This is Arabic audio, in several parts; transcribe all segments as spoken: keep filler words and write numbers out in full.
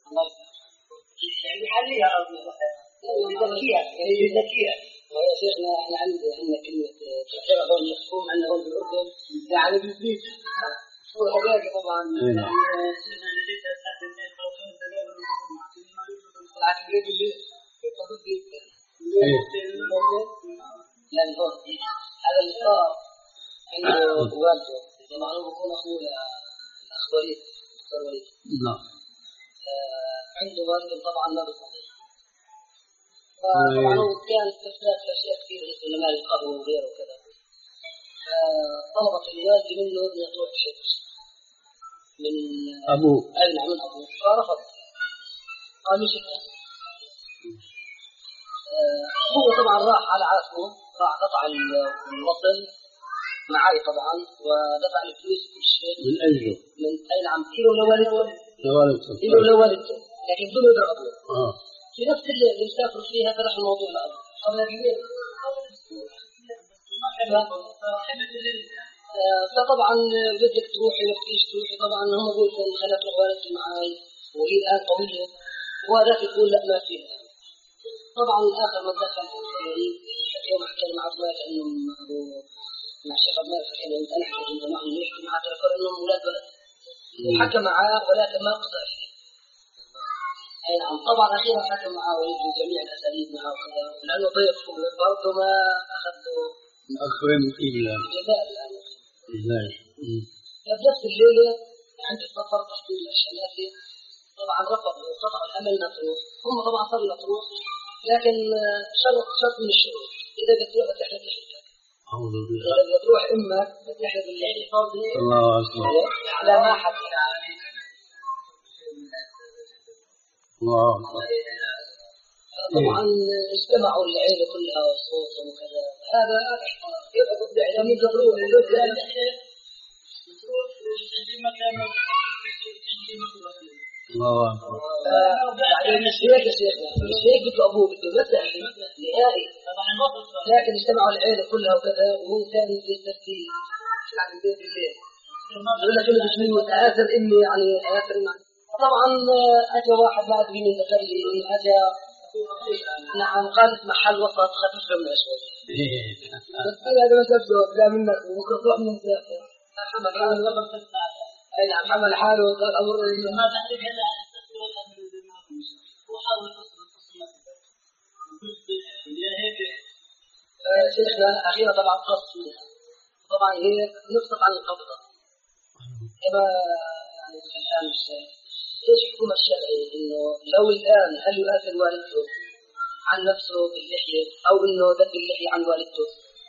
يعني حليها ذكية يعني ذكية. يا شيخنا احنا عندنا عندنا كلمة تأثير غير مفهوم عندنا هون بالأردن يعني بالبيت هو هذاك طبعا العقلية اللي يقصد يعني هون هذا الإصرار عنده والده طبعا هو بيكون أخوه الأخ وليد الأخ وليد نعم عنده والده طبعا ما بيصلي فطبعا هو كان استفسار في أشياء كثير مثل مال القهوة وغيره وكذا طلبت الوالد منه أن يروح شيخ من أبوه أي نعم من أبوه فرفض قال مش هو طبعا راح على عاسمه راح قطع الوطن معي طبعا ودفع الفلوس كل شيء من أجله من أي نعم كيلو لوالده لوالده كيلو لوالده لكن بدون يدري أبوه آه في نفس اللي يسافر فيها فتح الموضوع الأول قبل كبير فطبعا بدك تروحي وقتيش تروحي طبعا هم يقولوا خلت تروح والدتي معي وهي الآن قوية وهذاك يقول لا ما فيها طبعا آخر ما دخل يوم حكى مع أبوات أنهم مع الشيخ أبوات حكينا أنت أنا حكيت أنه معهم يحكي معه تذكر أنهم أولاد بلد وحكى معاه ولكن ما قصر فيه أي نعم طبعا أخيرا حكى معاه ويجوا جميع الأساليب معه وكذا لأنه ضيف برضه ما أخذوا أخوين مقيم جزاء الآن جزاء فبنفس الليلة عند السفر تحديد الشماسي طبعا رفضوا قطعوا الأمل مطروح هم طبعا صاروا مطروح لكن شرط شرط من الشروط إذا بتروح بتحلف لحيتك أعوذ بالله إذا بتروح إما بتحلف الليل فاضي الله أكبر على ما حد الله أكبر طبعا اجتمعوا العيلة كلها وصوت وكذا هذا يضبط بإعلامي ضروري الله أكبر يعني مش هيك يا شيخنا مش هيك بده أبوه بده مسح نهائي لكن اجتمعوا العيلة كلها وكذا وهو كان في الترتيب يعني بيت الليل يقول لك أنا بجنون آثر إني يعني آثر طبعا أجا واحد ما أدري من ذكر لي أجا نعم قالت محل وسط خفيف منه شوي بس هذا ما تبدو لا منك وكفر من ذاك محمد حاله أي نعم حمل حاله وقال أمر ما تحرك هذا وحاول شيخنا أخيرا طبعا قص طبعا هي نقطة عن القبضة كما يعني الآن الشيء إيش حكم الشرعي إنه لو الآن هل يؤثر والده عن نفسه باللحية أو إنه دق اللحية عن والده؟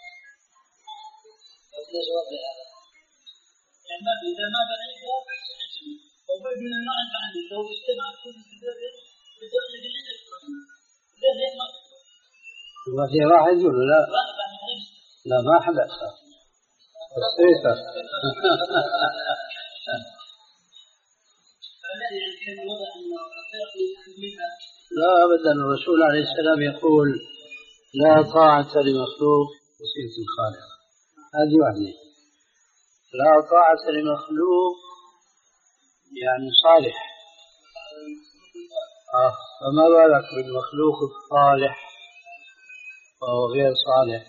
عندنا جواب لهذا. يعني ما إذا ما بعيدها وبعد من النوع الثاني لو اجتمع كل كذا بدخل اللحية ده ما ما في واحد ولا لا؟ لا ما حدث بسيطة لا أبدا الرسول عليه السلام يقول لا طاعة لمخلوق بصيغة الخالق هذه واحدة لا طاعة لمخلوق يعني صالح آه. فما بالك بالمخلوق الصالح وهو غير صالح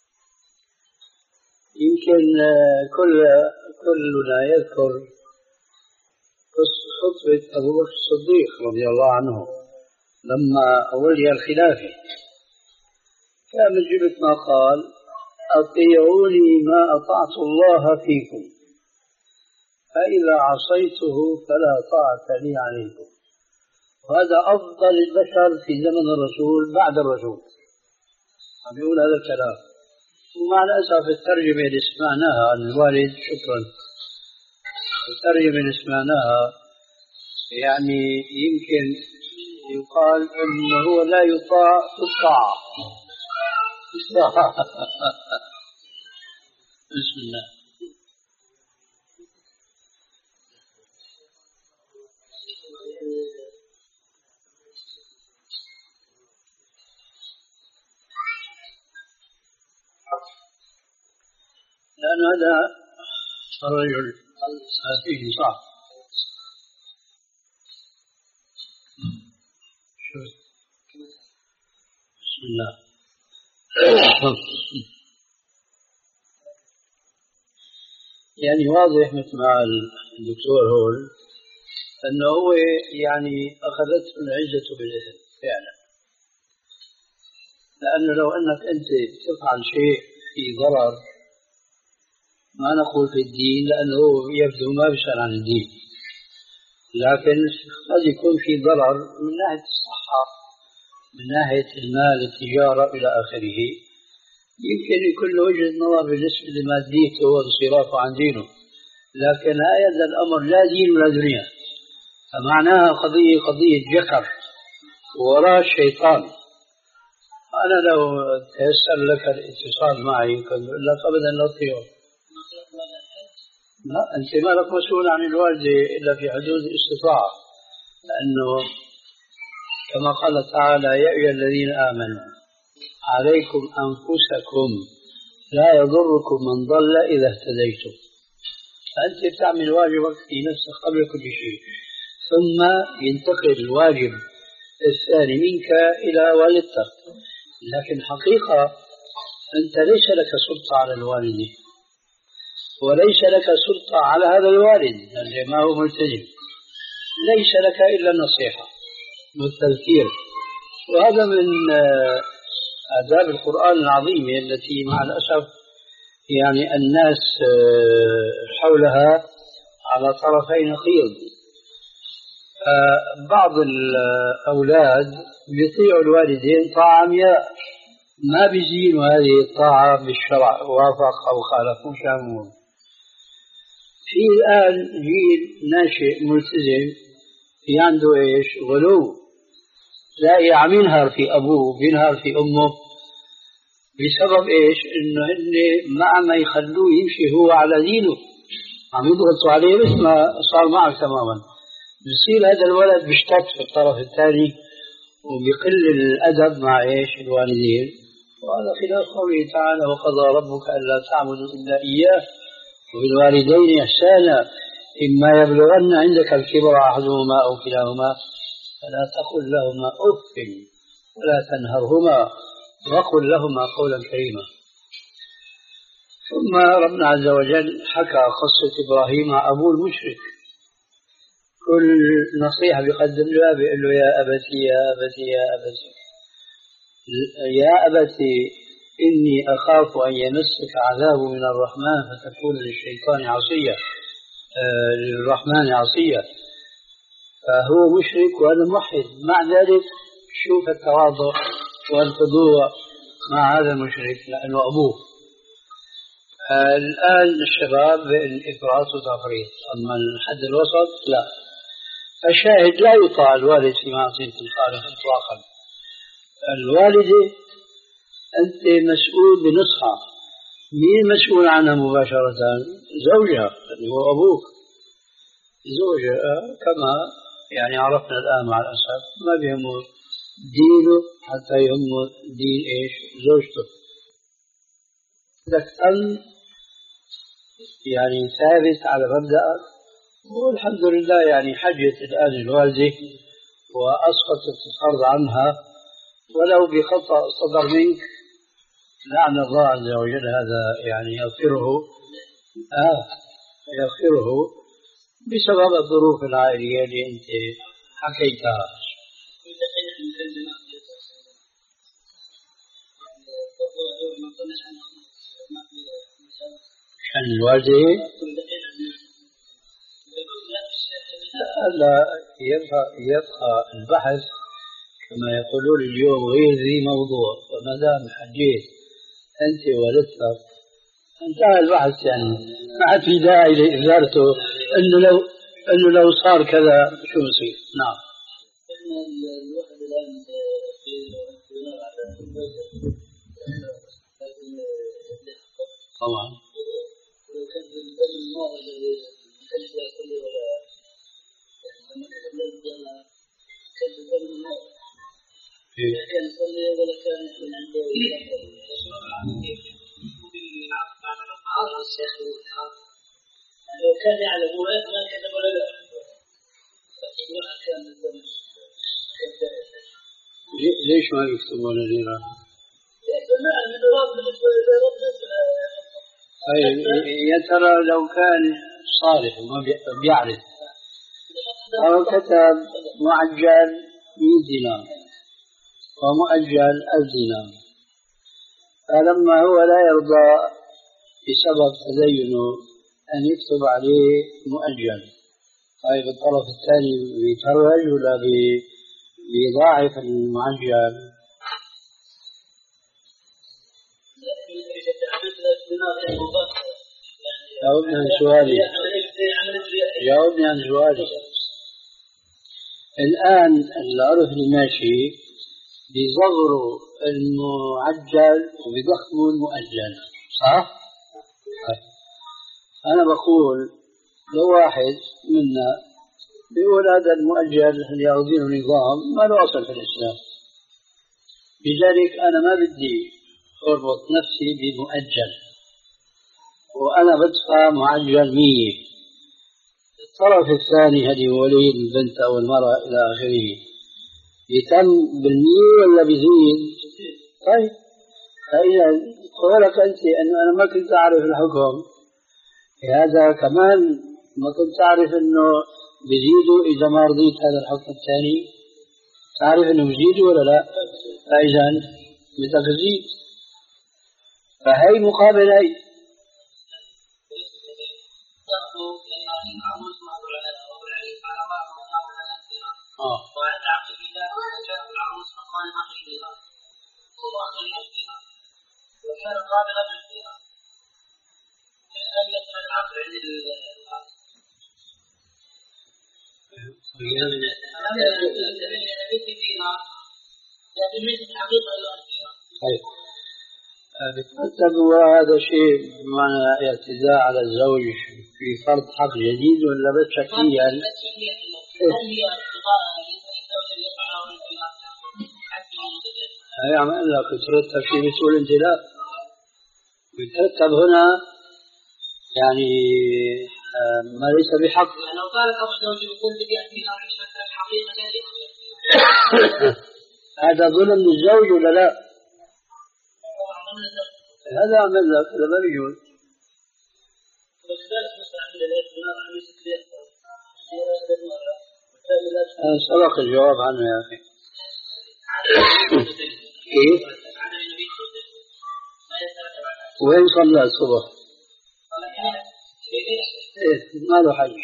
يمكن كل كلنا يذكر خطبة أبو بكر الصديق رضي الله عنه لما ولي الخلافة كان من جملة ما قال أطيعوني ما أطعت الله فيكم فإذا عصيته فلا طاعة لي عليكم وهذا أفضل البشر في زمن الرسول بعد الرسول عم يقول هذا الكلام ومع الأسف الترجمة اللي سمعناها عن الوالد شكرا الترجمة اللي سمعناها يعني يمكن يقال أنه هو لا يطاع في الطاعة بسم الله لأن هذا الرجل فيه صعب بسم الله. يعني واضح مثل ما قال الدكتور هول أنه هو يعني أخذته العزة بالإثم فعلا، لأنه لو أنك أنت تفعل شيء في ضرر ما نقول في الدين لأنه يبدو ما بيسأل عن الدين، لكن قد يكون في ضرر من ناحية الصحة، من ناحية المال، التجارة إلى آخره، يمكن يكون له وجهة نظر بالنسبة لماديته وانصرافه عن دينه، لكن هذا الأمر لا دين ولا دنيا، فمعناها قضية قضية جكر وراء الشيطان. أنا لو تيسر لك الاتصال معي كنت أقول لك أبدا لا تطيعه. لا، أنت ما لك مسؤول عن الوالدة إلا في حدود الاستطاعة، لأنه كما قال تعالى يا أيها الذين آمنوا عليكم أنفسكم لا يضركم من ضل إذا اهتديتم، فأنت بتعمل واجبك في نفسك قبل كل شيء، ثم ينتقل الواجب الثاني منك إلى والدتك. لكن حقيقة أنت ليس لك سلطة على الوالدة، وليس لك سلطة على هذا الوالد الذي ما هو ملتزم، ليس لك إلا النصيحة والتذكير، وهذا من آداب القرآن العظيمة التي مع الأسف يعني الناس حولها على طرفي نقيض. بعض الأولاد بيطيعوا الوالدين طاعة عمياء، ما بيزينوا هذه الطاعة بالشرع وافق أو خالف مشامون. في الآن جيل ناشئ ملتزم في عنده إيش غلو، تلاقي عم ينهر في أبوه بينهر في أمه بسبب إيش؟ إنه هن ما عم يخلوه يمشي هو على دينه، عم يضغطوا عليه مثل ما صار معك تماما. بصير هذا الولد بيشتت في الطرف الثاني وبيقل الأدب مع إيش الوالدين، وهذا خلاف قوله تعالى وقضى ربك ألا تعبدوا إلا إياه وبالوالدين إحسانا إما يبلغن عندك الكبر أحدهما أو كلاهما فلا تقل لهما أف ولا تنهرهما وقل لهما قولا كريما. ثم ربنا عز وجل حكى قصة إبراهيم مع أبوه المشرك، كل نصيحة بيقدم له بيقول له يا أبتي يا أبتي يا أبتي يا أبتي إني أخاف أن يمسك عذاب من الرحمن فتكون للشيطان عصيا آه للرحمن عصيا. فهو مشرك وهذا موحد، مع ذلك شوف التواضع والخضوع مع هذا المشرك لأنه أبوه. آه الآن الشباب الإفراط وتفريط، أما الحد الوسط لا. الشاهد لا يطاع الوالد في معصية الخالق إطلاقا. الوالدة أنت مسؤول بنصحها، مين مسؤول عنها مباشرة؟ زوجها اللي هو أبوك، زوجها كما يعني عرفنا الآن مع الأسف ما بيهمه دينه حتى يهمه دين إيش زوجته. لك أن يعني ثابت على مبدأك، والحمد لله يعني حجت الآن الوالدة وأسقطت الفرض عنها ولو بخطأ صدر منك، لعن الله عز وجل هذا يعني يغفره آه يغفره بسبب الظروف العائلية اللي أنت حكيتها. عن الوالدة لا يبقى, يبقى البحث كما يقولون اليوم غير ذي موضوع، وما دام حجيت أنت ولدتك انتهى البحث، يعني ما عاد في داعي لإثارته إنه لو إنه لو صار كذا شو بصير. نعم. الواحد الآن في طبعا. كان الدم النار الذي كان يأكل ولا لما كتب له الجامعة كان الدم النار كان يصلي ولا كان عنده لو كان يعلم ما كتب ولا لا كان الدم ليش ما يكتبون النيران؟ يا ترى لو كان صالح وما بيعرف أو كتب معجل مئة دينار ومؤجل ألف دينار، فلما هو لا يرضى بسبب تدينه أن يكتب عليه مؤجل، طيب الطرف الثاني بيتروج ولا بيضاعف المعجل؟ جاوبني عن سؤالي جاوبني عن سؤالي الآن العرف الماشي بيصغروا المعجل وبيضخموا المؤجل، صح؟ أنا بقول لو واحد منا بيقول هذا المؤجل اللي يعطيه نظام ما له أصل في الإسلام، لذلك أنا ما بدي أربط نفسي بمؤجل وأنا بدفع معجل مية. الطرف الثاني هذه ولي البنت أو المرأة إلى آخره يتم بالمية ولا بيزيد؟ طيب فإذا قولك أنت أنه أنا ما كنت أعرف الحكم، هذا كمان ما كنت أعرف أنه بيزيدوا إذا ما رضيت هذا الحكم الثاني، تعرف أنه بيزيدوا ولا لا؟ فإذا بدك تزيد، فهي مقابل هي. آه. وكان قابلا للخيار أن يصل العقل عند بترتب هذا شيء بمعنى اعتداء على الزوج في فرض حق جديد ولا بس شكليا؟ هل هي اعتبارها للزوج أن يفعله الانتهاء؟ هي عم أقول لك ترتب شيء بتقول أنت لا، بترتب هنا يعني ما ليس بحق. لو قال أبو الزوج يقول بدي أتيها عشان الحقيقة هذا ظلم للزوج ولا لا؟ هذا عمل لك هذا ما بيجوز. سبق الجواب عنه يا أخي. كيف؟ وين صلى الصبح؟ إيه ما له حج.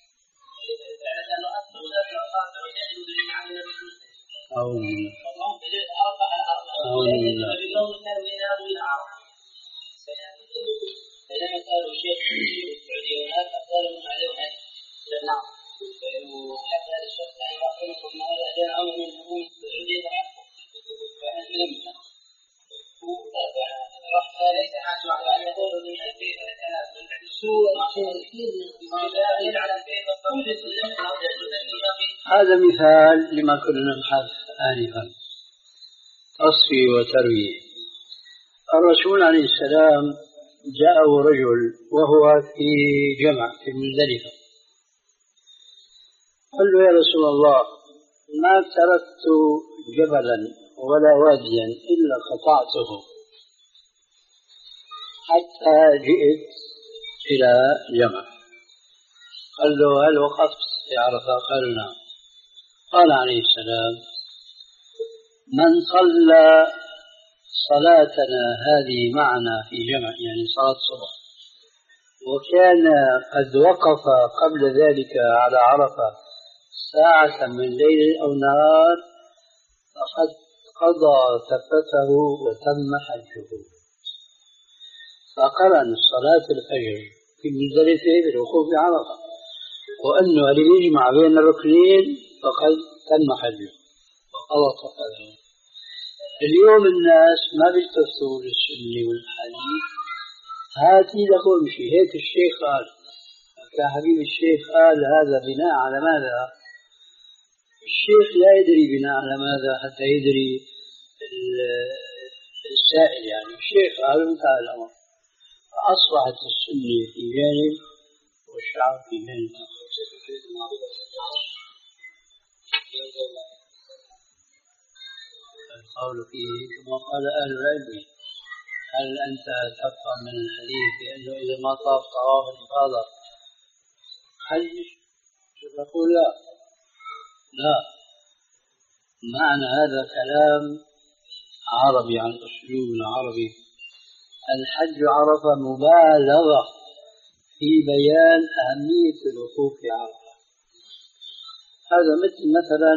أعوذ بالله. أعوذ بالله. هذا مثال لما كنا نبحث آنفا، تصفي وتروي. الرسول عليه السلام جاءه رجل وهو في جمع في مزدلفة، قال له يا رسول الله ما تركت جبلا ولا واديا إلا قطعته حتى جئت إلى جمع. قال له هل وقفت في عرفة؟ قال نعم. قال عليه السلام من صلى صلاتنا هذه معنا في جمع يعني صلاة الصبح وكان قد وقف قبل ذلك على عرفة ساعة من ليل أو نهار فقد قضى ثبته وتم حجه. فقرن صلاة الفجر في مزدلفة بالوقوف بعرفة، وأنه اللي يجمع بين الركنين فقد تم حجه وقضى ثبته. اليوم الناس ما بيلتفتوا للسنة والحديث، هاتي لكم شيء هيك الشيخ قال، يا حبيب الشيخ قال هذا بناء على ماذا؟ الشيخ لا يدري بناء على ماذا حتى يدري السائل، يعني الشيخ قال انتهى الأمر، فأصبحت السنة في جانب والشعب في جانب آخر. قول فيه كما قال أهل العلم. هل أنت تفهم من الحديث بأنه إذا ما طاف طواف الإفاضة حج؟ تقول لا لا، معنى هذا كلام عربي عن أسلوب عربي. الحج عرفة مبالغة في بيان أهمية الوقوف في عرفة. هذا مثل مثلا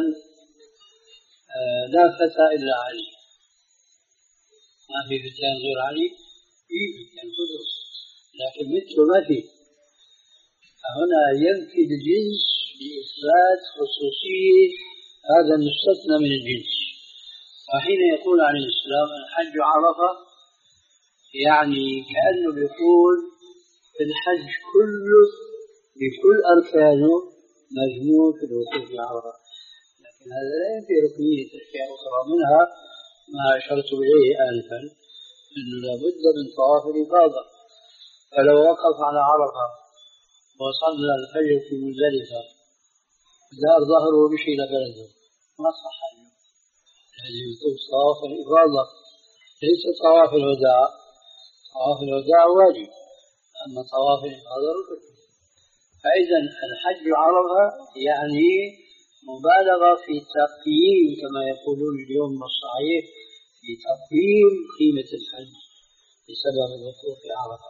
لا فتى إلا علي، ما في فتيان غير علي، في فتيان خذوا لكن مثله ما في. فهنا ينفي الجنس بإثبات خصوصية هذا المستثنى من الجنس. وحين يقول عن الإسلام الحج عرفة، يعني كأنه يقول في الحج كله بكل أركانه مجموع في الوقوف في عرفة. لكن هذا لا ينفي ركنية أشياء أخرى، منها ما أشرت إليه آنفا أنه لابد من طواف الإفاضة. فلو وقف على عرفة وصلى الفجر في مزدلفة دار ظهره ومشي لبلده ما صح عنه، لازم يطوف طواف الإفاضة ليس طواف الوداع. طواف الوداع واجب، أما طواف الإفاضة ركن. فإذا الحج عرفة يعني مبالغة في تقييم، كما يقولون اليوم الصحيح، في تقييم قيمة الحج بسبب الوقوف في عرفة.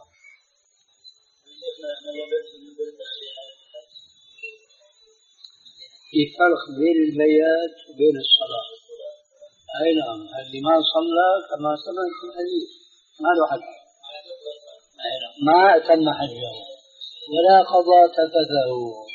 في فرق بين البيات وبين الصلاة. أي نعم، اللي ما صلى كما سمعت في الحديث ما له حج، ما أتم حجه ولا قضى تفثه.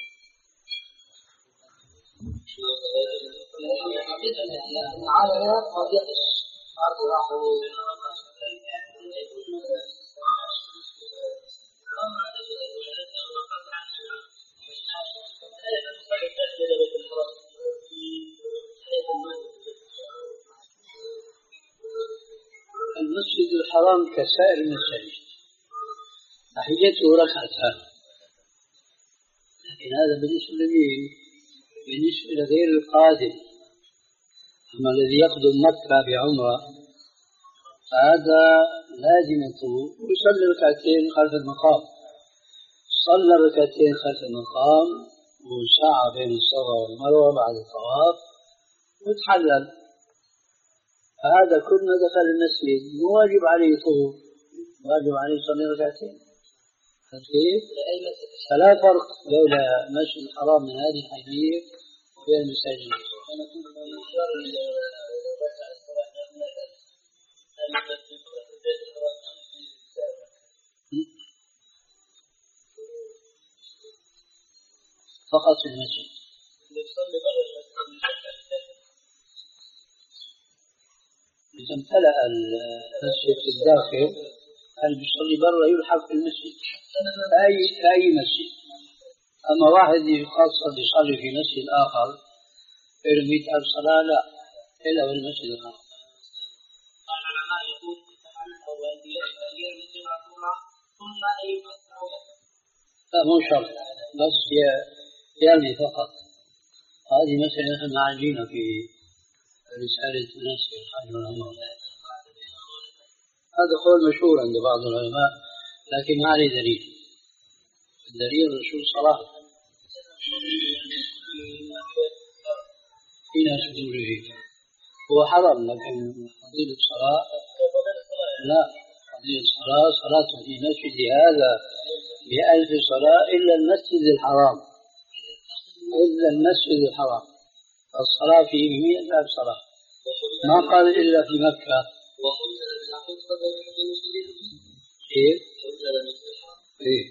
المسجد الحرام كسائر المساجد تحيته ركعتان، لكن هذا بالنسبة لمين؟ بالنسبة لغير القادم. أما الذي يقدم مكة بعمرة فهذا لازم يطوف ويصلي ركعتين خلف المقام. صلى ركعتين خلف المقام وسعى بين الصفا والمروة بعد الطواف وتحلل، فهذا كل ما دخل المسجد مو واجب عليه يطوف، واجب عليه يصلي ركعتين. كيف؟ فلا فرق بين المسجد الحرام من هذه الحديث وبين المساجد. فقط في المسجد. إذا امتلأ المسجد في الداخل هل بيصلي برا يلحق في المسجد أي أي مسجد. أما واحد خاصة بيصلي في مسجد آخر له مئة ألف صلاة لا إلا في المسجد الآخر. لا مو شرط، بس يرمي فقط. هذه مسألة نحن عاجينا في رسالة نسخ الحج والعمرة. هذا قول مشهور عند بعض العلماء لكن ما عليه دليل. الدليل الرسول صلاة حين صدوره هو حرم، لكن فضيلة الصلاة لا، فضيلة الصلاة صلاة في مسجد هذا بألف صلاة إلا المسجد الحرام، إلا المسجد الحرام الصلاة فيه بمئة ألف صلاة، ما قال إلا في مكة. كيف؟ إيه؟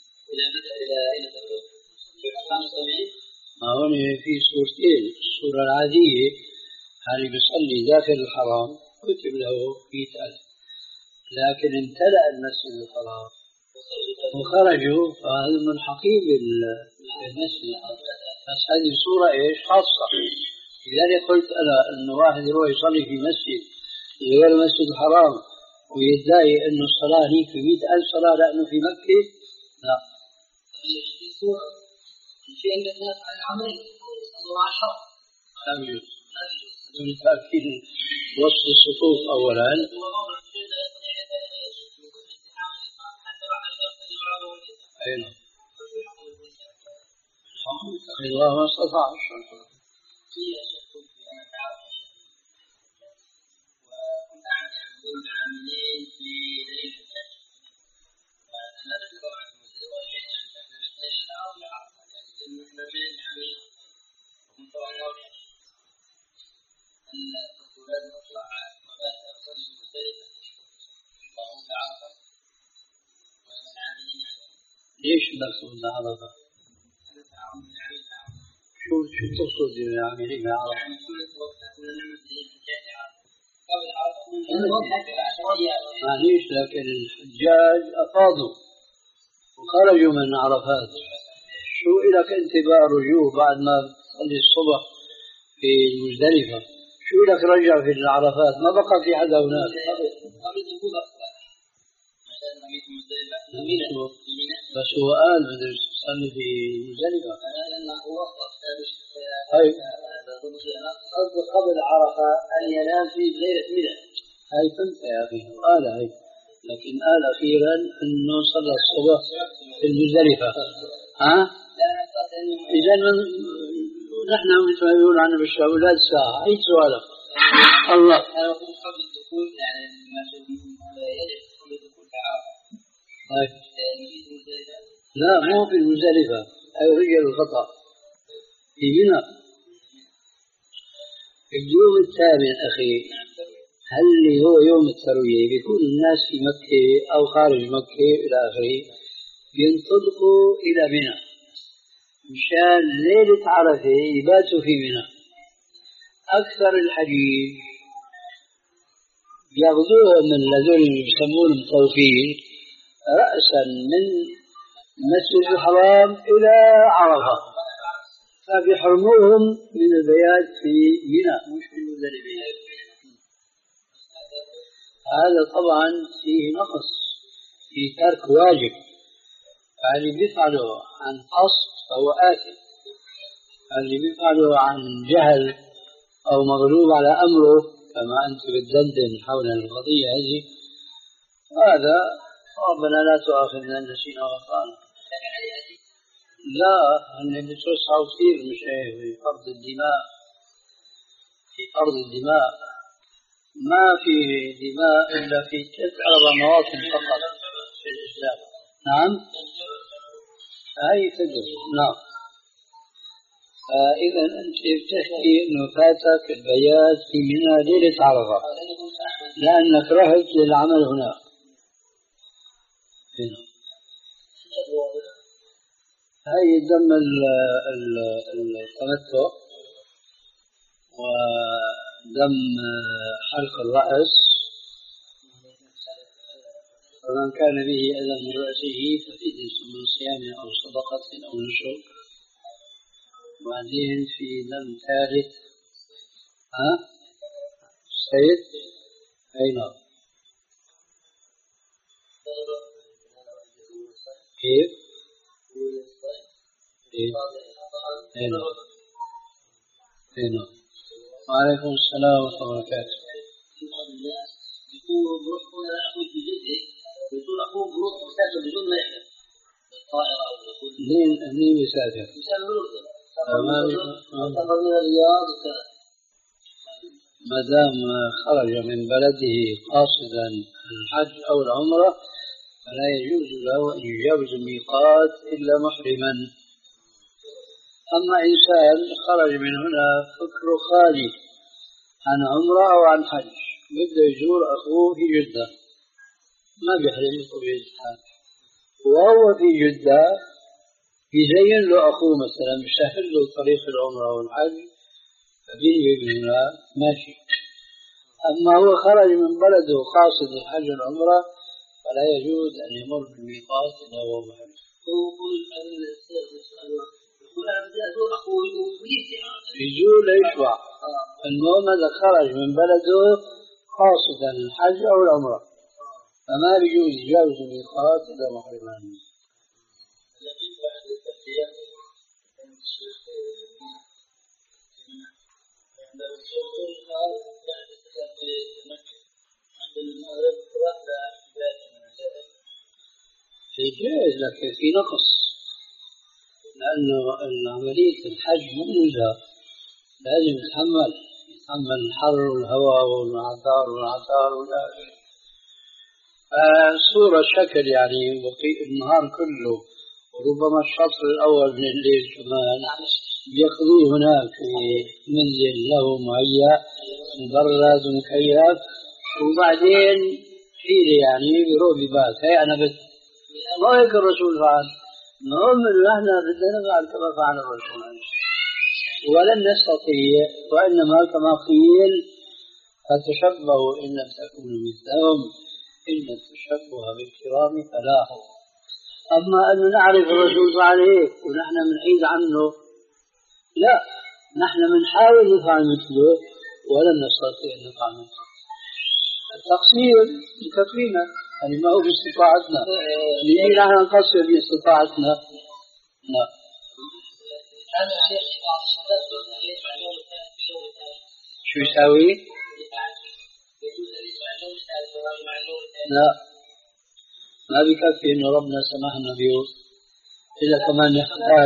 ما هون في صورتين، الصورة العادية هذه بيصلي داخل الحرام كتب له مئة ألف، لكن امتلأ المسجد الحرام وخرجوا فهذا ملحقين بالمسجد الحرام. بس هذه صورة إيش خاصة. لذلك قلت أنا أن واحد يروح يصلي في مسجد غير المسجد الحرام ويدعي أن الصلاة هي في مئة ألف صلاة لأنه في مكة لا. في صورة في عند الناس على العمل الله عشر لا يجوز. دون تأكيد وصل الصفوف أولا. أين الله ما استطاع. ليش المقصود عرفة؟ شو شو تقصد بالعاملين عرفة؟ معليش، لكن الحجاج أفاضوا وخرجوا من عرفات، شو إلك أنت بقى رجوع بعد ما تصلي الصبح في المزدلفة؟ شو إلك رجع في العرفات؟ ما بقى في حدا هناك. بس هو قال بده يصلي في مزدلفة. هاي قصد قبل عرفة أن ينام في ليلة منى. هاي فهمت يا أخي، قال هاي، لكن قال أخيرا إنه صلى الصبح في المزدلفة. ها؟ إذا من نحن مثل ما يقول عنا بالشاولات ساعة. أي سؤالك؟ الله. طيب. لا مو في المزدلفة، أي رجل الخطأ في منى. اليوم الثامن أخي، هل اللي هو يوم التروية بيكون الناس في مكة أو خارج مكة إلى آخره ينطلقوا إلى منى مشان ليلة عرفة يباتوا في منى. أكثر الحجيج ياخذوهم من لذول اللي بيسمونهم مطوفين رأسا من مسجد الحرام إلى عرفة، فبيحرموهم من البيات في منى مش في المزدلفة. هذا طبعا فيه نقص في ترك واجب، فاللي بيفعله عن قصد فهو آثم، اللي بيفعله عن جهل أو مغلوب على أمره كما أنت بتدندن حول القضية هذه، هذا ربنا لا تؤاخذنا إن نسينا وأخطأنا. لا، أن بتوسعوا كثير مش في فرض الدماء. في فرض الدماء ما في دماء إلا في ثلاث أربع مواطن فقط في الإسلام. نعم، هاي تدرس. نعم. فإذا أنت بتحكي إنه فاتك البيات في منى ليلة عرفة لأنك رحت للعمل هناك. هنا هاي دم التمتع ودم حلق الرأس، فمن كان به أذى من رأسه ففدية من صيام أو صدقة أو نسك. وبعدين في دم ثالث، ها سيد أين كيف؟ أين أين وعليكم السلام ورحمة الله وبركاته. يقول بروحنا أخوي في جدة، يقول أخوه بروح مسافر بدون ما يحلم الطائرة أو يقول منين منين بيسافر؟ مسافر الأردن، سافر من الرياض وكذا. ما دام خرج من بلده قاصدا الحج أو العمرة فلا يجوز له أن يجاوز الميقات إلا محرما. أما إنسان خرج من هنا فكره خالي عن عمرة أو عن حج بده يزور أخوه في جدة ما بيحرم بطبيعة الحال، وهو في جدة يزين له أخوه مثلا يسهل له طريق العمرة والحج فبيجي من هنا ماشي. أما هو خرج من بلده قاصد الحج والعمرة فلا يجوز أن يمر بالميقات إلا هو محرم. يزور ليشبع، المهم هذا خرج من بلده قاصدا الحج أو العمرة فما يجوز يجاوز الميقات إلا محرما. في جائز لكن في نقص، لأنه عملية الحج مؤلمة، لازم يتحمل يتحمل الحر والهواء والعطار والعطار والآخر. الصورة شكل يعني النهار كله، وربما الشطر الأول من الليل كمان يقضيه هناك في منزل له مهيأ مبرد ومكيف، وبعدين حيلة يعني بيروح ببات. هي أنا بس ما هيك الرسول فعل، نؤمن نحن بدنا نفعل كما فعل الرسول، ولن نستطيع، وإنما كما قيل فتشبهوا إن لم تكونوا مثلهم إن التشبه بالكرام فلاح. أما أن نعرف الرسول فعل هيك ونحن بنحيد عنه، لا، نحن بنحاول نفعل مثله ولن نستطيع أن نفعل مثله. التقصير بكفينا، يعني ما هو باستطاعتنا، نجي نحن نقصر باستطاعتنا، لا. شو يساوي؟ لا، ما بكفي إنه ربنا سمحنا به، إلا كمان يحتاج.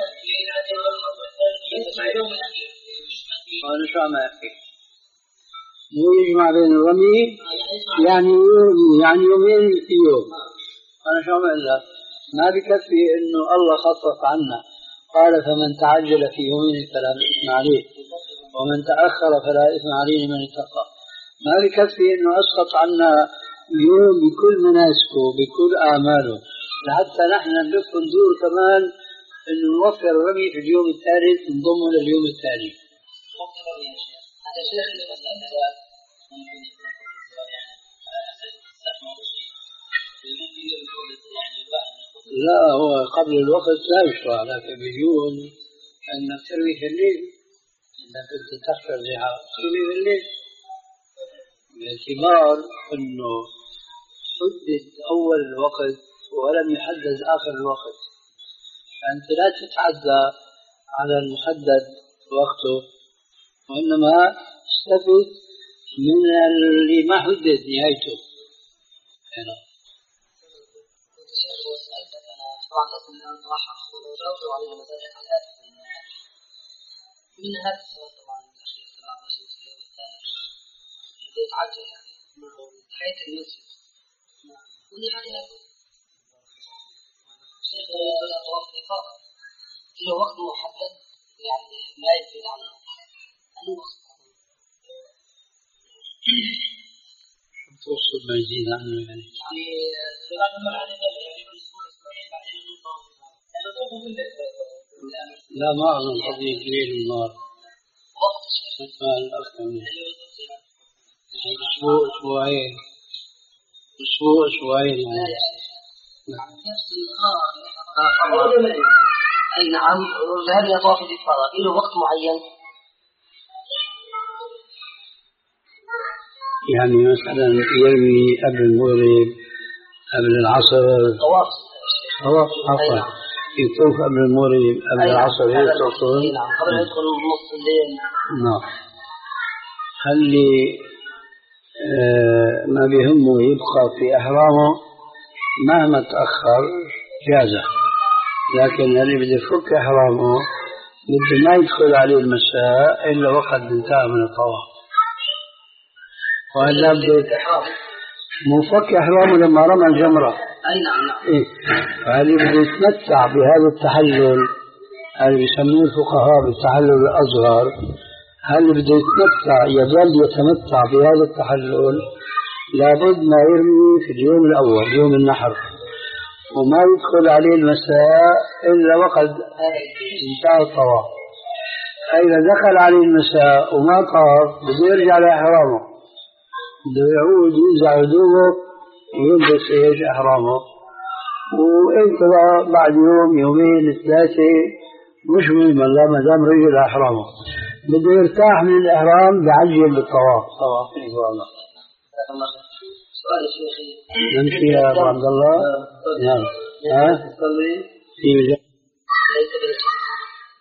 أنا شو عم أحكي؟ مو يجمع بين الرمي يعني يعني يومين في يوم. أنا شو عم أقول لك؟ ما بكفي إنه الله خفف عنا، قال فمن تعجل في يومين فلا إثم عليه ومن تأخر فلا إثم عليه من اتقى. ما بكفي إنه أسقط عنا يوم بكل مناسكه بكل أعماله، لحتى نحن نلف ندور كمان إنه نوفر الرمي في اليوم الثالث نضمه لليوم الثاني. لا، هو قبل الوقت لا يشرع، لكن بدون أنك تروي في الليل، أنك تحفر زيها تروي في الليل، باعتبار أنه حدد أول الوقت ولم يحدد آخر الوقت، فأنت لا تتعدى على المحدد وقته، وإنما استفد من اللي ما حدد نهايته. هنا من هذا السؤال طبعا الأخير طبعا مش اليوم الثالث يتعجل يعني حيث المسجد كل يعني شيء وقت إقامة له وقت محدد يعني لا يزيد عن أي وقت توصل ما يزيد عنه يعني لا ما أظن قضية الليل والنهار مثل الأخر أسبوع أسبوعين أسبوع أسبوعين يعني نفس النهار. أي نعم، ذهب إلى طواف الإفاضة له وقت معين، يعني مثلا يرمي قبل المغرب قبل العصر طواف طواف عفوا يطوف قبل المغرب قبل العصر هيك تقصد؟ نعم، قبل أن يدخل نص الليل. نعم، خلي آه ما بيهمه يبقى في إحرامه مهما تأخر جازة، لكن اللي بده يفك إحرامه بده ما يدخل عليه المساء إلا وقت انتهى من الطواف، وإلا بده مو فك إحرامه لما رمى الجمرة. أي نعم نعم. إيه، فهذه بده يتمتع بهذا التحلل اللي بيسموه الفقهاء بالتحلل الأصغر. هل بده يتمتع يظل يتمتع بهذا التحلل لابد ما يرمي في اليوم الأول يوم النحر، وما يدخل عليه المساء إلا وقت انتهى الطواف. إذا دخل عليه المساء وما طاف بده يرجع لإحرامه، بده يعود ينزع هدومه ويلبس ايش إحرامه، وانتظر بعد يوم يومين ثلاثة مش مهم، لا ما دام رجع لإحرامه بده يرتاح من الإحرام بعجل بالطواف. طواف إن شاء الله. سؤال شيخي نمشي يا أبو عبد الله. نعم. ها؟ تصلي في مجال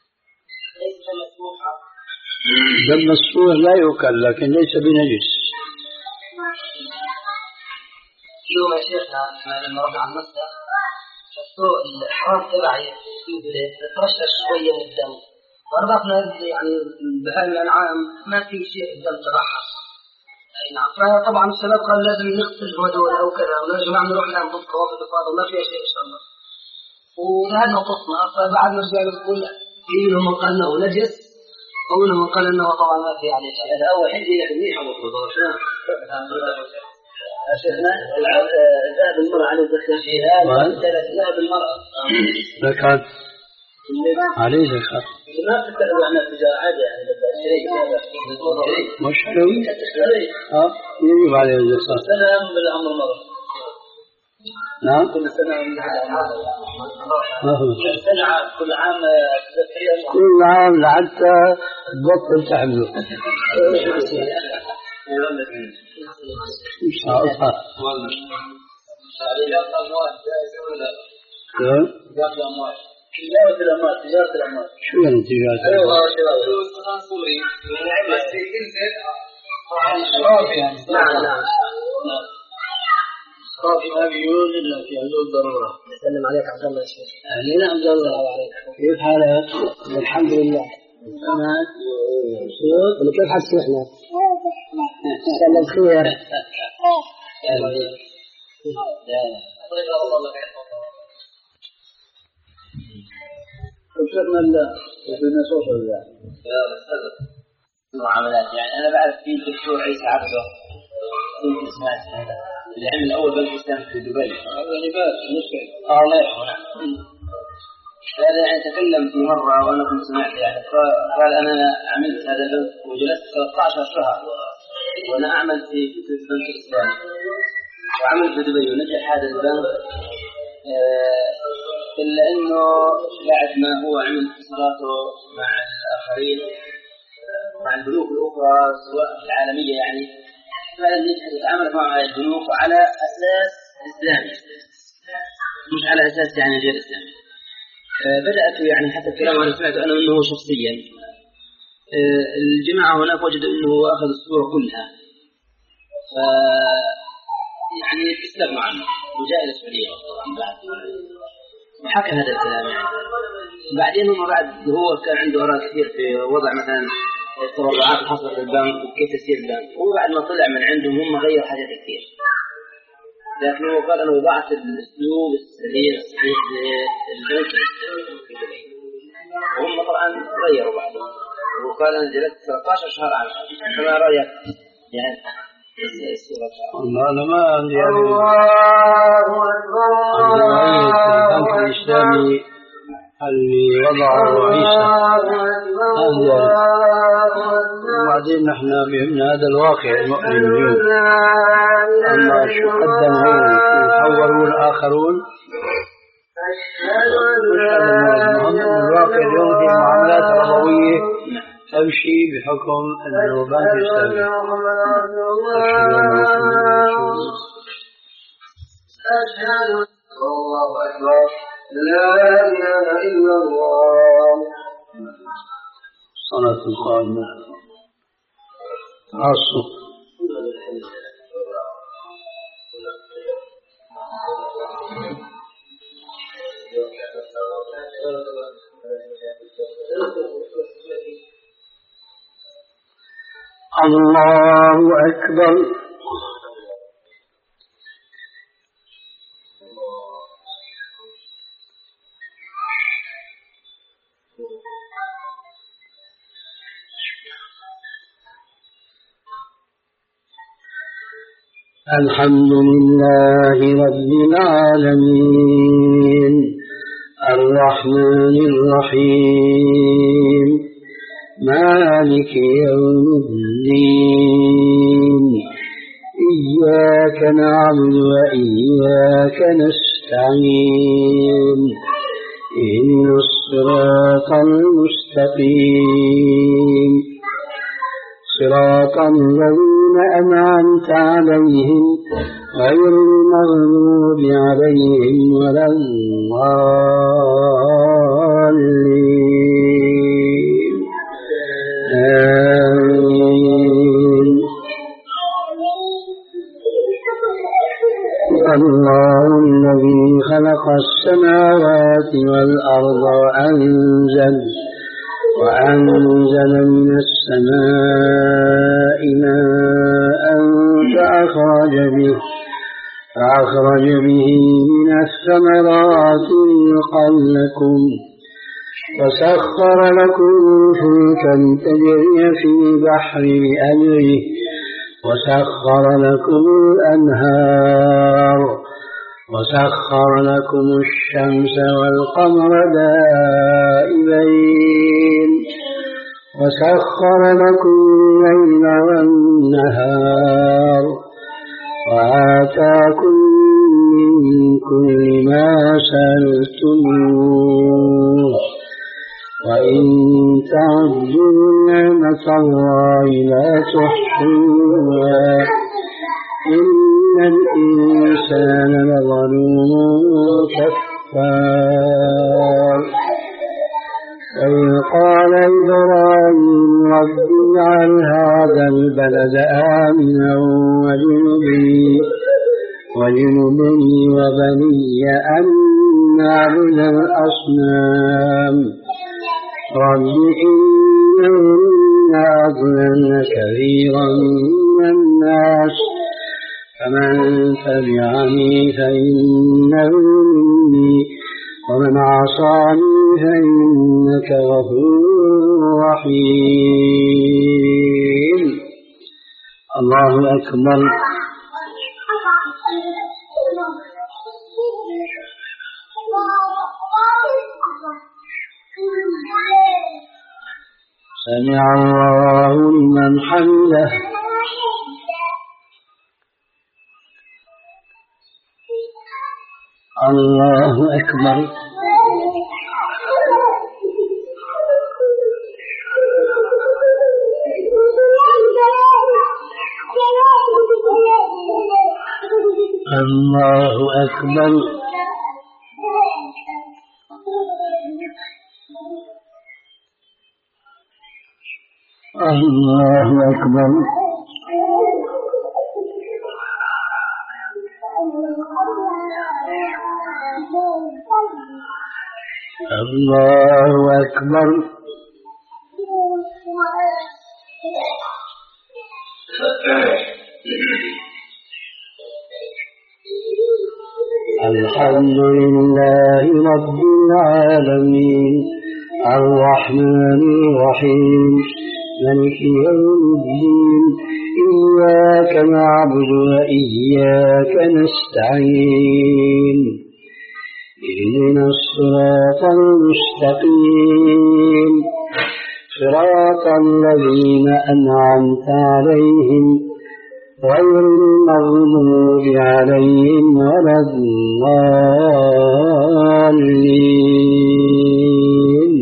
دم السوء لا يؤكل لكن ليس بنجس. يوم يا شيخنا احنا لما رحنا على المسجد شفتوا الحرام تبعي ترشح شويه من الدم، وربطنا يعني بهاي الانعام ما في شيء الدم ترحص. اي نعم. فطبعا الشباب قال لازم نغسل هدول او كذا ونرجع نروح نعمل طواف الافاضه ما فيها شيء ان شاء الله. وهذا قصنا. فبعد ما رجعنا نقول في منهم من قال انه نجس ومنهم من قال انه طبعا ما في عليه شيء. هذا اول حين يجي منيح ابو الخضار. شيخنا ذهب المرأة على الزكاة في هذا ذهب المرأة زكاة عليه زكاة ما تتخذ عنها تجارة عادة يعني مش حلوي اه يجب عليه الزكاة سنة بالأمر مرة نعم كل سنة كل سنة كل عام كل عام لحتى تبطل تحمله مش عارفة تجارة الأموال تجارة الأموال شو يعني تجارة الأموال؟ نعم نعم صافي ما بيقول إلا في حدود ضرورة. سلم عليك عبد الله يا شيخ. أهلين عبد الله كيف حالك؟ الحمد لله. تمام. كيف حال شيخنا؟ إن شاء الله بخير. شيخنا لا بدنا صوت ولا المعاملات يعني أنا بعرف في الدكتور عيسى عبده كنت سمعت هذا اللي عمل أول بنك إسلام في دبي هذا لباس مسلم آه الله يرحمه. هذا يعني تكلم في مرة وأنا كنت سمعت يعني فقال أنا عملت هذا البنك وجلست ثلاثة عشر شهر وأنا أعمل في بنك إسلام وعمل في دبي ونجح هذا البنك إلا أنه بعد ما هو عمل اتصالاته مع الآخرين مع البنوك الأخرى سواء العالمية يعني فلم يجحد يتعامل مع البنوك على أساس إسلامي مش على أساس يعني غير إسلامي. بدأت يعني حتى الكلام أنا سمعت أنا أنه شخصيا الجماعة هناك وجدوا أنه أخذ الصورة كلها ف يعني استغنوا عنه وجاء إلى السعودية طبعا بعد وحكى هذا الكلام يعني. بعدين هم بعد هو كان عنده آراء كثير في وضع مثلا التبرعات الحصل في البنك وكيف تسير البنك. هو بعد ما طلع من عندهم هم غير حاجات كثير لكن هو قال أنا وضعت الأسلوب السليم الصحيح للبنك في دبي وهم طبعا غيروا بعدهم. وقال أنا جلست ثلاثة عشر شهر على فما رأيك يعني أنا ما عندي يعني عندي البنك الإسلامي اللي وضعه عيسى أهلا وبعدين نحن بهمنا هذا الواقع المؤلم اليوم. أما شو قدم هو يحورون الآخرون المهم الواقع اليوم في المعاملات الربوية تمشي بحكم أنه بنك إسلامي. أشهد الله أكبر لا إله إلا الله. صلاة القائمة عصر الله أكبر. الحمد لله رب العالمين الرحمن الرحيم مالك يوم الدين إياك نعبد وإياك نستعين إهدنا الصراط المستقيم صراط الذين أنعمت عليهم غير المغضوب عليهم ولا الضالين آمين. السماوات والأرض وأنزل وأنزل من السماء ماء فأخرج به فأخرج به من الثمرات رزقا لكم وسخر لكم الفلك لتجري في البحر بأمره وسخر لكم الأنهار وسخر لكم الشمس والقمر دائبين وسخر لكم الليل والنهار وآتاكم من كل ما سألتموه وإن تعدوا نعمة الله لا تحصوها إن الإنسان لظلوم كفار وإذ قال إبراهيم رب اجعل هذا البلد آمنا واجنبني واجنبني وبني أن نعبد الأصنام رب إنهن أضللن كثيرا من الناس فمن تبعني فإنه مني ومن عصاني فإنك غفور رحيم. الله أكبر. سمع الله لمن حمده. الله أكبر. الله أكبر. الله أكبر. الله أكبر. الحمد لله رب العالمين الرحمن الرحيم مالك يوم الدين إياك نعبد وإياك نستعين اهدنا الصراط المستقيم صراط الذين أنعمت عليهم غير المغضوب عليهم ولا الضالين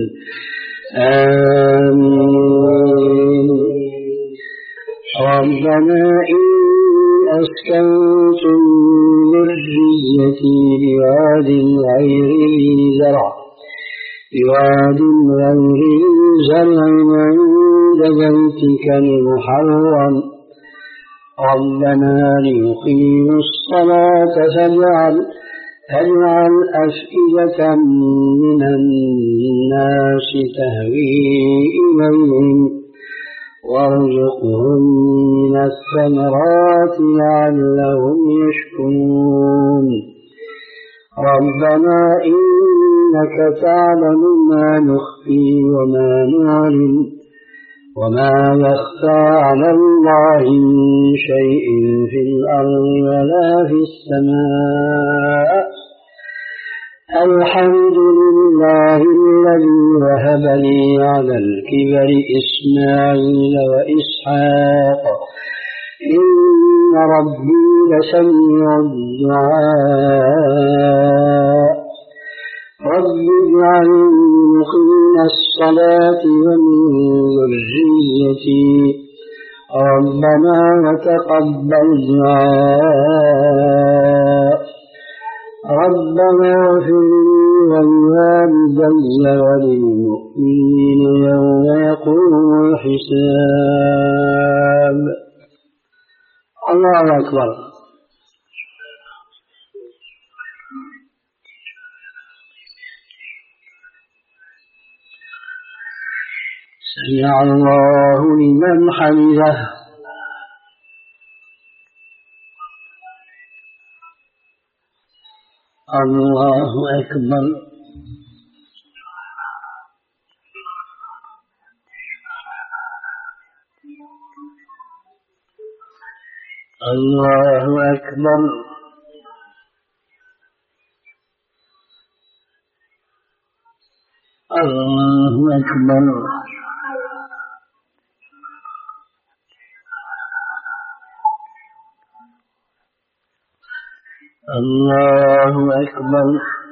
آمين. ربنا إني أسكنت من ذريتي بواد غير ذي زرع بواد غير ذي زرع عند بيتك المحرم ربنا ليقيموا الصلاة فاجعل فاجعل أفئدة من الناس تهوي إليهم وارزقهم من الثمرات لعلهم يشكرون ربنا إنك تعلم ما نخفي وما نعلن وما يخفى على الله من شيء في الأرض ولا في السماء الحمد لله الذي وهب لي على الكبر إسماعيل وإسحاق إن ربي لسميع الدعاء رب اجعلني مقيم الصلاة ومن ذريتي ربنا وتقبل دعاء ربنا اغفر لي ولوالدي وللمؤمنين يوم يقوم الحساب. الله أكبر. سمع الله لمن حمده. الله أكبر. الله أكبر. الله أكبر. الله أكبر.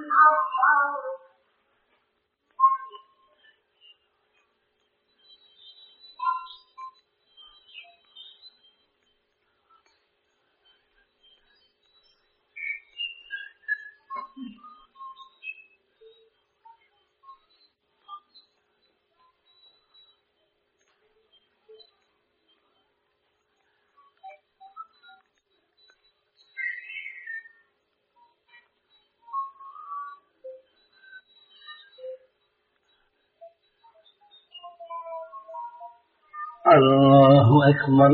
الله أكبر.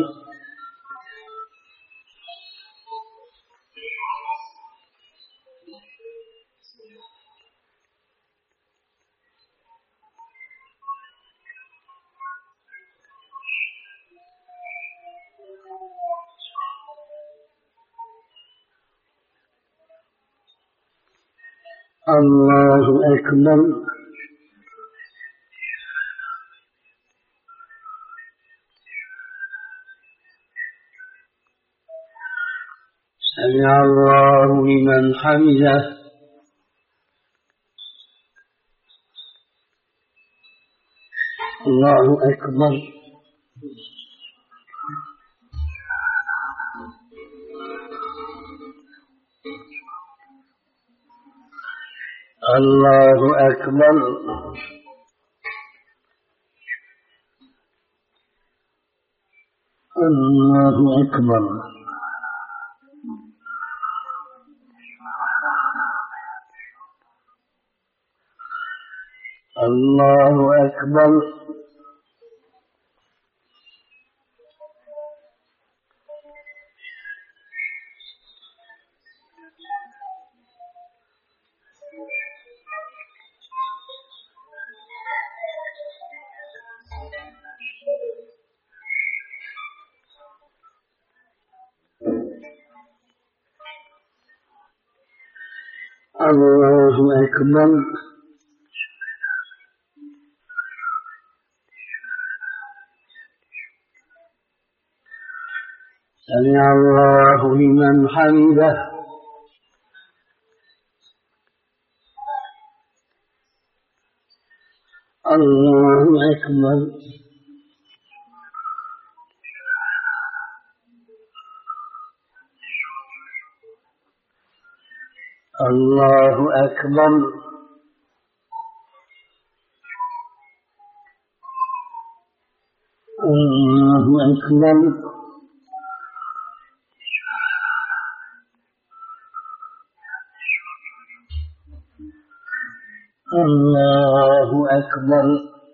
الله أكبر. سمع الله لمن حمده. الله أكبر. الله أكبر. الله أكبر. الله أكبر. الله أكبر. سمع الله لمن حمده. الله أكبر. الله أكبر. الله أكبر. الله أكبر.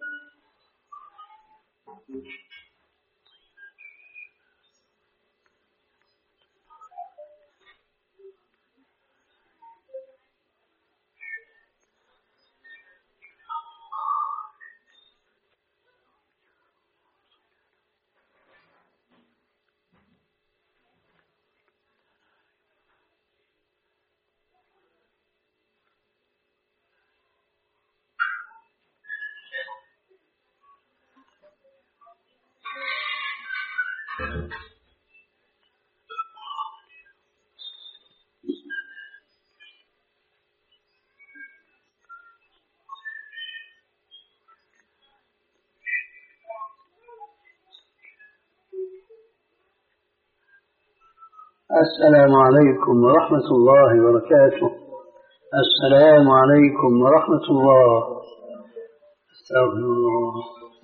السلام عليكم ورحمة الله وبركاته. السلام عليكم ورحمة الله. استغفر الله.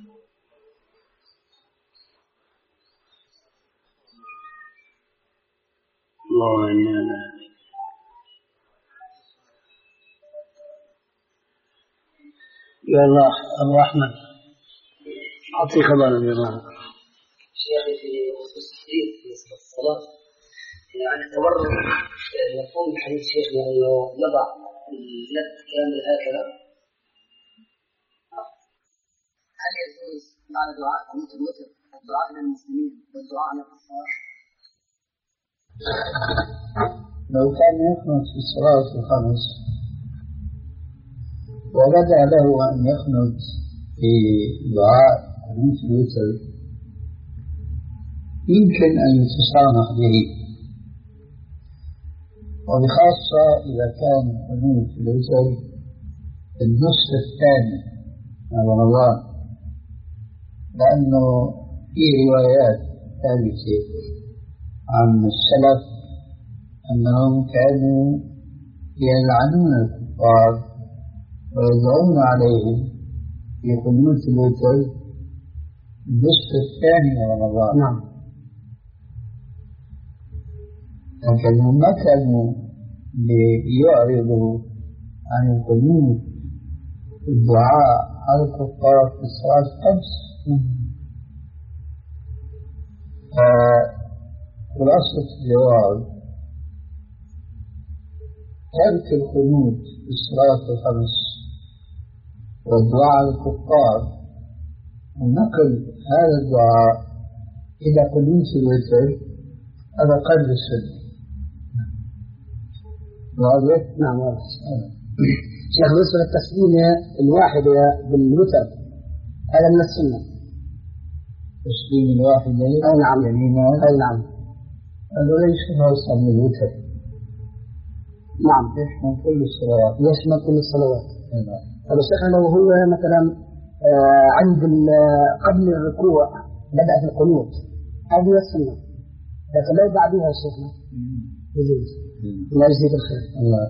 الله إنا يا الله الرحمن أعطي خبر الجماعة. شيخي في خصوص التحديد بالنسبة للصلاة يعني التورط يفهم من حديث شيخنا أنه يضع اليد كامل هكذا هل يجوز بعد دعاء قنوت الوتر الدعاء للمسلمين والدعاء للكفار؟ لو كان يقنط في الصلاة الخمس وبدأ له أن يقنط في دعاء قنوت الوتر يمكن أن يتسامح به، وبخاصة إذا كان قنوت الوتر النصف الثاني من رمضان، لأنه في روايات ثابتة عن السلف أنهم كانوا يلعنون الكفار ويدعون عليهم في قنوت الوتر النصف الثاني من رمضان. نعم. لكنهم ما كانوا ليعرضوا عن القنوت الدعاء على الكفار في الصلاة الخمس. فخلاصة الجواب ترك القنوت في الصلاة الخمس والدعاء على الكفار ونقل هذا الدعاء إلى قنوت الوتر هذا قلب السنة. واضح؟ نعم واضح. شيخ بالنسبة للتسليمة الواحدة بالوتر هذا من السنة. تسليم الواحدة؟ أي نعم. يمينا؟ أي نعم. هذا ليس خاصا من الوتر. نعم. يشمل كل الصلوات. يشمل كل الصلوات. نعم. طب الشيخ لو هو مثلا آه عند قبل الركوع بدأ في القنوت هذه السنة، لكن لو بعدها شيخنا يجوز. الله يجزيك الخير. الله.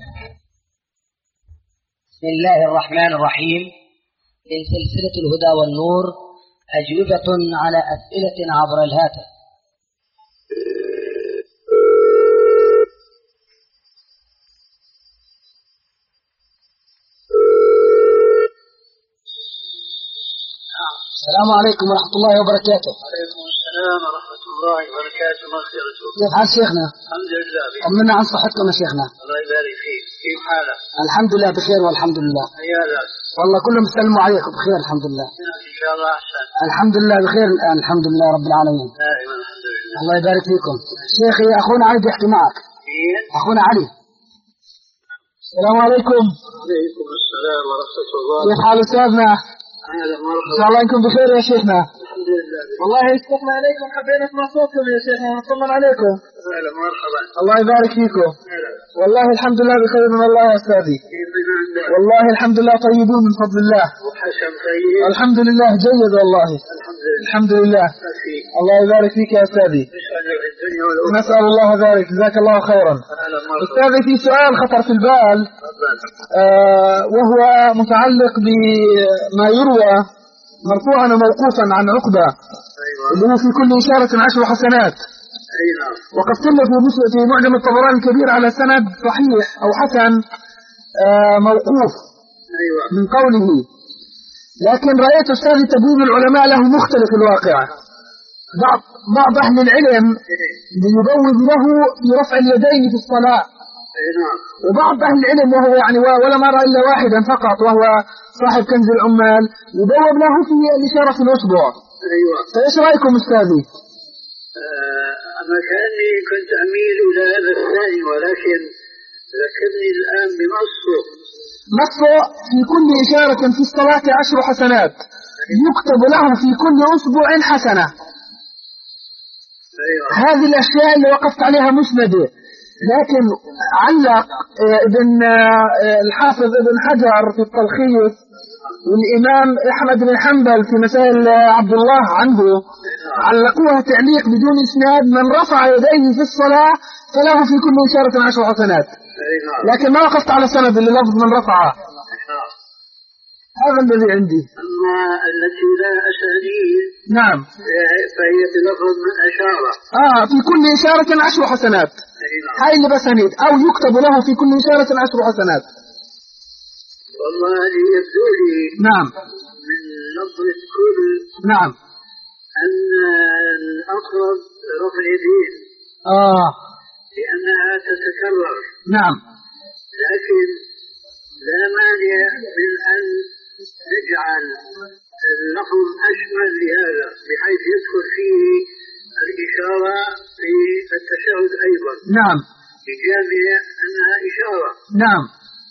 بسم الله الرحمن الرحيم. من سلسلة الهدى والنور أجوبة على أسئلة عبر الهاتف. السلام عليكم ورحمة الله وبركاته. وعليكم السلام ورحمة الله وبركاته ومغفرته. كيف حال شيخنا؟ الحمد لله. طمنا عن صحتكم يا شيخنا. الله يبارك فيك. كيف حالك؟ الحمد لله بخير والحمد لله. عيالك؟ والله كلهم يسلموا عليكم بخير الحمد لله. إن شاء الله أحسن. الحمد لله بخير الآن الحمد لله رب العالمين. دائما الحمد لله. الله يبارك فيكم. شيخي أخونا علي بيحكي معك. إيه؟ أخونا علي. السلام عليكم. وعليكم السلام ورحمة الله. كيف حال أستاذنا؟ أهلا مرحبا. إن شاء الله إنكم بخير يا شيخنا. الحمد لله. والله اشتقنا عليكم حبينا نسمع صوتكم يا شيخنا ونطمن عليكم. أهلا مرحبا. الله يبارك فيكم. أهلا. والله الحمد لله بخير من الله يا أستاذي. كيف من عندك؟ والله الحمد لله طيبون من فضل الله. وحشم طيب؟ الحمد لله جيد والله. الحمد لله. الحمد لله. فيك. الله يبارك فيك يا أستاذي. نسألك الدنيا والأخرى. نسأل الله ذلك جزاك الله خيرا. أهلا مرحبا. أستاذي في سؤال خطر في البال آه وهو متعلق بما يروى مرفوعا وموقوفا عن عقبة اللي هو في كل إشارة عشر حسنات. وقد قل في في معجم الطبراني الكبير على سند صحيح أو حسن آه موقوف من قوله، لكن رأيت أستاذ تبويب العلماء له مختلف الواقع. بعض بعض أهل العلم يبوب له برفع اليدين في الصلاة، وبعض أهل العلم وهو يعني ولا مرة إلا واحدا فقط وهو صاحب كنز العمال يبوب له في الإشارة في الأسبوع. أيوة. فإيش رأيكم أستاذي؟ آه أنا كأني كنت أميل إلى هذا الثاني، ولكن ذكرني الآن بنصه. نصه في كل إشارة في الصلاة عشر حسنات يكتب له في كل أسبوع حسنة. أيوة. هذه الأشياء اللي وقفت عليها مسندة، لكن علق ابن الحافظ ابن حجر في التلخيص والإمام أحمد بن حنبل في مسائل عبد الله عنه علقوها تعليق بدون إسناد: من رفع يديه في الصلاة فله في كل إشارة عشر حسنات. لكن ما وقفت على سند اللي لفظ من رفعه. هذا الذي عندي. أما التي لا أسانيد نعم فهي بلفظ من أشارة. آه في كل إشارة عشر حسنات. هاي اللي بسانيد، أو يكتب له في كل إشارة عشر حسنات. والله يبدو لي نعم من لفظة كل. نعم. أن الأقرب رفع اليدين. آه. لأنها تتكرر. نعم. لكن لا مانع من أن نجعل اللفظ أشمل لهذا بحيث يدخل فيه الإشارة في التشهد أيضا. نعم. بجامع أنها إشارة. نعم.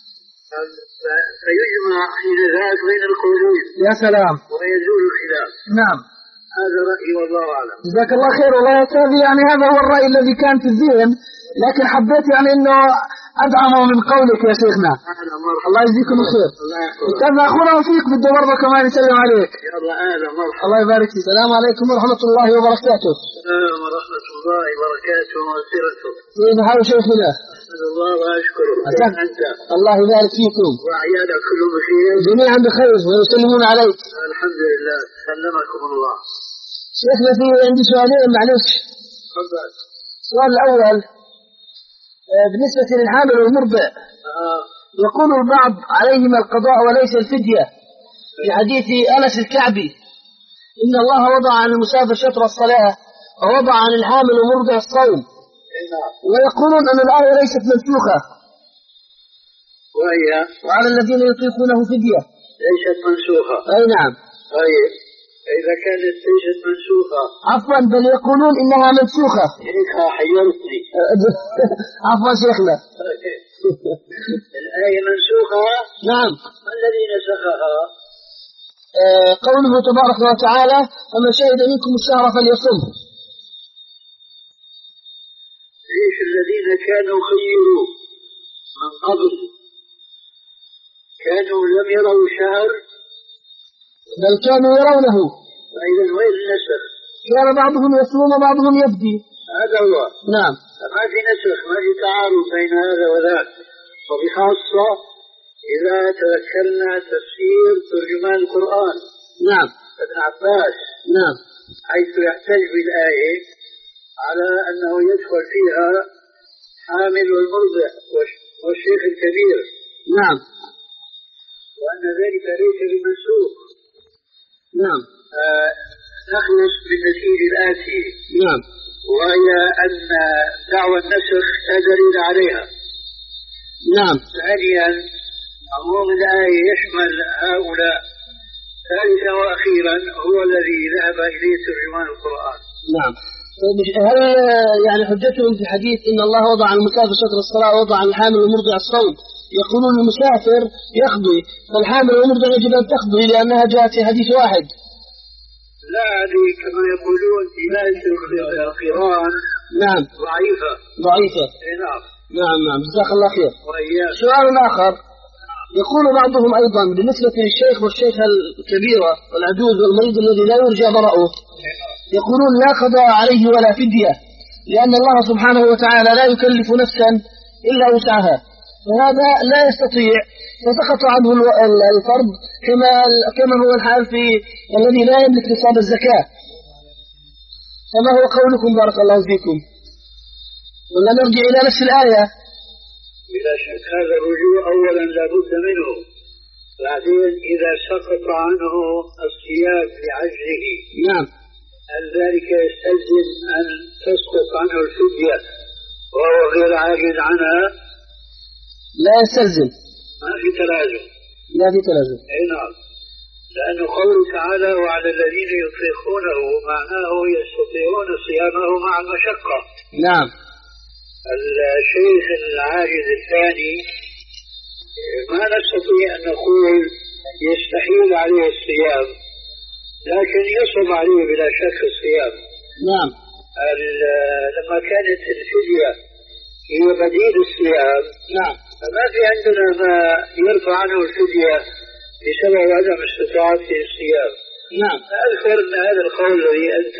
فيجمع حين ذاك بين القولين. يا سلام. ويزول الخلاف. نعم. هذا رأيي والله أعلم. جزاك الله خير. والله يا أستاذ يعني هذا هو الرأي الذي كان في الذهن، لكن حبيت يعني إنه أدعمه من قولك يا شيخنا. الله يجزيكم الخير. أستاذ أخونا وفيق بده برضه كمان يسلم عليك. يلا أهلا مرحبا. الله يبارك فيك. السلام عليكم ورحمة الله وبركاته. السلام ورحمة الله وبركاته ومغفرته. كيف حال شيخنا؟ أسأل الله وأشكره. أنت؟ الله يبارك فيكم. وعيالك كلهم بخير؟ جميعا بخير ويسلمون عليك. الحمد لله. سلمكم الله. شيخنا في عندي سؤالين معلش. تفضل. السؤال الأول بالنسبة للحامل والمرضع. آه. يقول البعض عليهما القضاء وليس الفدية في حديث أنس الكعبي إن الله وضع عن المسافر شطر الصلاة ووضع عن الحامل ومرضع الصوم، ويقولون أن الآية ليست منسوخة وهي وعلى الذين يطيقونه فدية. ليست منسوخة. أي نعم. طيب إذا كانت ليست منسوخة. عفوا بل يقولون إنها منسوخة. هيك حيرتني. عفوا شيخنا. الآية منسوخة. نعم. ما الذي نسخها؟ آه قوله تبارك وتعالى فمن شهد منكم الشهر فليصم. ليش الذين كانوا خيروا من قبل كانوا لم يروا شهر بل كانوا يرونه. فإذا وين النسخ؟ كان بعضهم يصوم وبعضهم يفدي. هذا هو. نعم. ما في نسخ، ما في تعارض بين هذا وذاك، وبخاصة إذا تذكرنا تفسير ترجمان القرآن. نعم. ابن عباس. نعم. حيث يحتج بالآية على أنه يدخل فيها حامل والمرضع والشيخ الكبير. نعم. وأن ذلك ليس بمنسوخ. نعم. آه نخلص بالنتيجة الآتية. نعم. وهي أن دعوى النسخ لا دليل عليها. نعم. ثانيا عموم الآية يشمل هؤلاء. ثالثا وأخيرا هو الذي ذهب إليه ترجمان القرآن. نعم. هل يعني حجتهم في حديث إن الله وضع عن المسافر شطر الصلاة ووضع عن الحامل والمرضع الصوم، يقولون المسافر يقضي والحامل والمرضع يجب أن تقضي لأنها جاءت في حديث واحد؟ لا، هذه كما يقولون إمالة القرآن. نعم. ضعيفة. ضعيفة. نعم. نعم نعم جزاك الله خير. وإياك. سؤال آخر يقول بعضهم أيضا بالنسبة للشيخ والشيخة الكبيرة والعجوز والمريض الذي لا يرجى برأه، يقولون لا قضاء عليه ولا فدية لأن الله سبحانه وتعالى لا يكلف نفسا إلا وسعها، فهذا لا يستطيع فسقط عنه الفرض كما كما هو الحال في الذي لا يملك نصاب الزكاة. فما هو قولكم بارك الله فيكم؟ ولا نرجع إلى نفس الآية؟ بلا شك هذا الرجوع أولا لابد منه، بعدين إذا سقط عنه الصيام لعجزه. نعم. هل ذلك يستلزم أن تسقط عنه الفدية وهو غير عاجز عنها؟ لا يستلزم. ما في تلازم. لا في تلازم. أي نعم. لأن قوله تعالى وعلى الذين يطيقونه معناه يستطيعون صيامه مع المشقة. نعم. الشيخ العاجز الثاني ما نستطيع أن نقول يستحيل عليه الصيام، لكن يصعب عليه بلا شك الصيام. نعم. لما كانت الفدية هي بديل الصيام. نعم. فما في عندنا ما يرفع عنه الفدية بسبب عدم استطاعته الصيام. نعم. أذكر أن هذا القول الذي أنت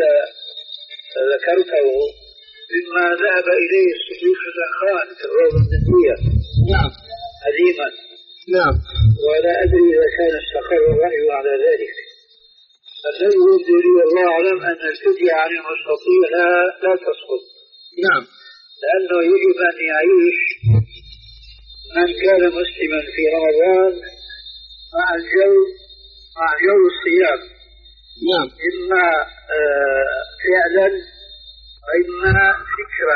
ذكرته مما ذهب إليه الصديق الأخوان في الروضة النبوية. نعم. قديما. نعم. ولا أدري إذا كان استقر الرأي على ذلك. الذي يبدو لي والله أعلم أن الفدية عن المستطيع لا, لا تسقط. نعم. لأنه يجب أن يعيش من كان مسلما في رمضان مع الجو عن يوم الصيام نعم إما آه فعلا وإما فكرا.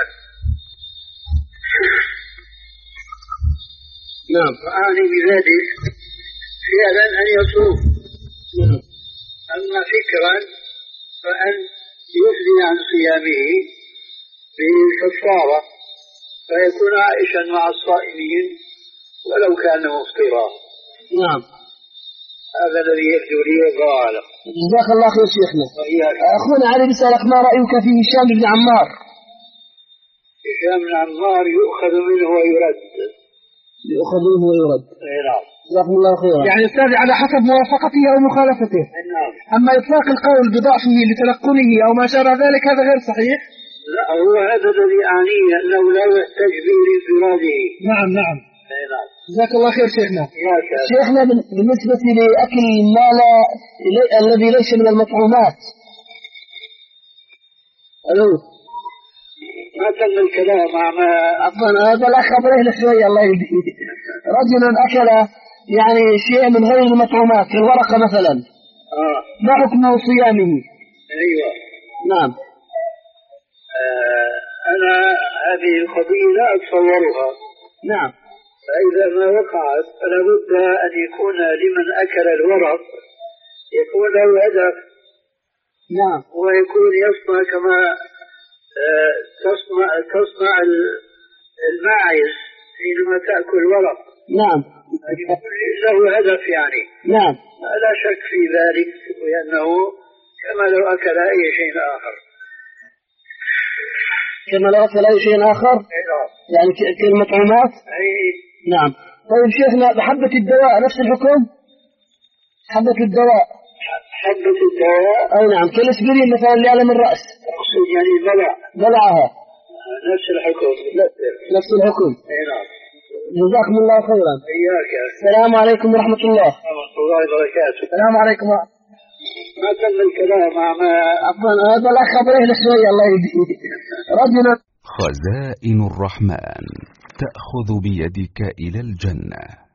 نعم وأعني بذلك فعلا أن يصوم، نعم أما فكرا فأن يفضي عن صيامه بالكفارة فيكون عائشا مع الصائمين ولو كان مفطرا. نعم هذا الذي يبدو لي والله أعلم. جزاك الله خير شيخنا. أخونا علي بيسألك ما رأيك في هشام بن عمار؟ هشام بن عمار يؤخذ منه ويرد. يؤخذ منه ويرد. نعم. جزاكم الله خيرا. يعني أستاذ على حسب موافقته أو مخالفته. نعم. أما إطلاق القول بضعفه لتلقنه أو ما شابه ذلك هذا غير صحيح. لا هو هذا الذي أعنيه أنه لا يحتاج به لانفراده. نعم نعم. نعم. جزاك الله خير شيخنا. شيخنا بالنسبة لأكل ما لا الذي ليس من المطعومات. ألو. ما تم الكلام مع ما عفوا هذا الأخ أبرهن شوية الله يهديه. رجل أكل يعني شيء من غير المطعومات الورقة مثلا. آه. ما حكم صيامه؟ أيوة. نعم. آه أنا هذه القضية لا أتصورها. نعم. فإذا ما وقعت فلا بد أن يكون لمن أكل الورق يكون له هدف. نعم. ويكون يصنع كما آه تصنع تصنع الماعز حينما تأكل ورق. نعم. له هدف يعني. نعم. لا شك في ذلك لأنه كما لو أكل أي شيء آخر. كما لو أكل أي شيء آخر. يعني كالمطعومات. أي. نعم. طيب شيخنا بحبة الدواء نفس الحكم؟ حبة الدواء. حبة الدواء. أي نعم كالاسبرين مثلا لألم الرأس. أقصد يعني بلع. بلعها. نفس الحكم. نفس الحكم. أي نعم. جزاكم الله خيرا. إياك. السلام عليكم ورحمة الله. ورحمة الله وبركاته. السلام عليكم ورحمة الله. ما تم الكلام مع ما عفوا هذا الأخ أبرهن شوية الله يهديه. رجل. خزائن الرحمن تأخذ بيدك إلى الجنة.